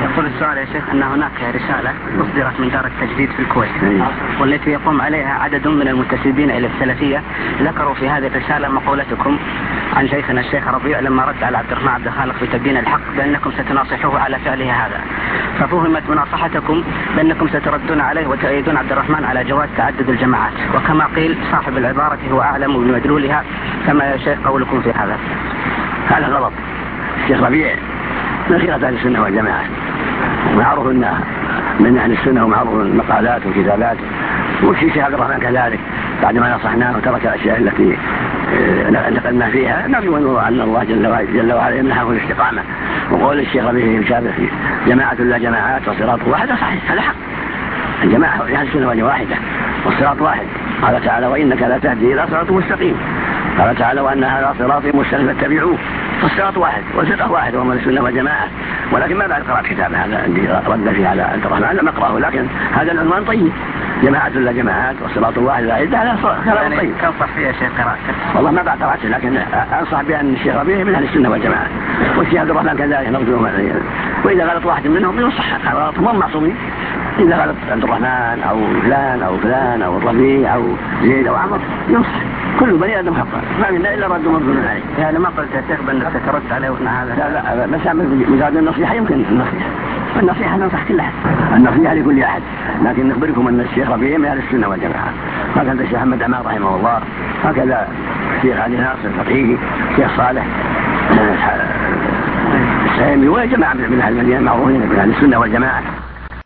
يقول السؤال يا شيخ أن هناك رسالة أصدرت من دار التجديد في الكويت والتي يقوم عليها عدد من المنتسبين إلى السلفية. ذكروا في هذه الرسالة مقولتكم عن شيخنا الشيخ ربيع لما رد على عبد الرحمن عبد الخالق في تبيين الحق بأنكم ستناصحوه على فعله هذا، ففهمت مناصحتكم بأنكم ستردون عليه وتؤيدون عبد الرحمن على جواز تعدد الجماعات، وكما قيل صاحب العبارة هو أعلم بمدلولها، كما يا شيخ قولكم في هذا. هذا غلط. الشيخ ربيع من خيرة أهل السنة والجماعة، معروف أنه من أهل السنة ومعروف المقالات والكتابات، والشيخ عبد الرحمن كذلك بعد ما نصحناه وترك الأشياء التي نقلنا فيها نرجو أن الله جل وعلا يمنحه الاستقامة. وقول الشيخ ربيع يشابه في جماعة لا جماعات وصراط واحدة صحيح، هذا حق. الجماعة أهل السنة واحدة والصراط واحد. قال تعالى وإنك لا تهدي إلى صراط مستقيم. قال تعالى وأن هذا صراطي مستقيم فاتبعوه. فالصراط واحد والفقه واحد وهم السنة والجماعة. ولكن ما بعد قرأت كتاب هذا عندي رد في هذا عبد الرحمن لم أقرأه، لكن هذا العنوان طيب، جماعة لا جماعات والصراط واحد لا عدة، هذا كلام طيب. تنصح فيه يا شيخ قراءته؟ والله ما بعد قرأته، لكن أنصح بأن الشيخ ربيع من أهل السنة والجماعة والشيخ عبد الرحمن كذلك نرجو. وإذا غلط واحد منهم ينصح، غلطهم معصومين. إذا غلط عبد الرحمن أو فلان أو فلان أو الربيع أو زيد أو عمر ينصح. كل بني آدم خطأ، ما منا إلا رد مردود عليه. يعني ما قلت يا شيخ بأنك سترد عليه وإن هذا؟ لا بس مجرد النصيحة يمكن النصيحة ننصح كل أحد، النصيحة لكل أحد، لكن نخبركم أن الشيخ ربيع من أهل السنة والجماعة. هكذا الشيخ محمد عمار رحمه الله، هكذا الشيخ علي ناصر الفقيهي، الشيخ صالح السهيمي وجماعة من أهل المدينة معروفين من أهل السنة والجماعة.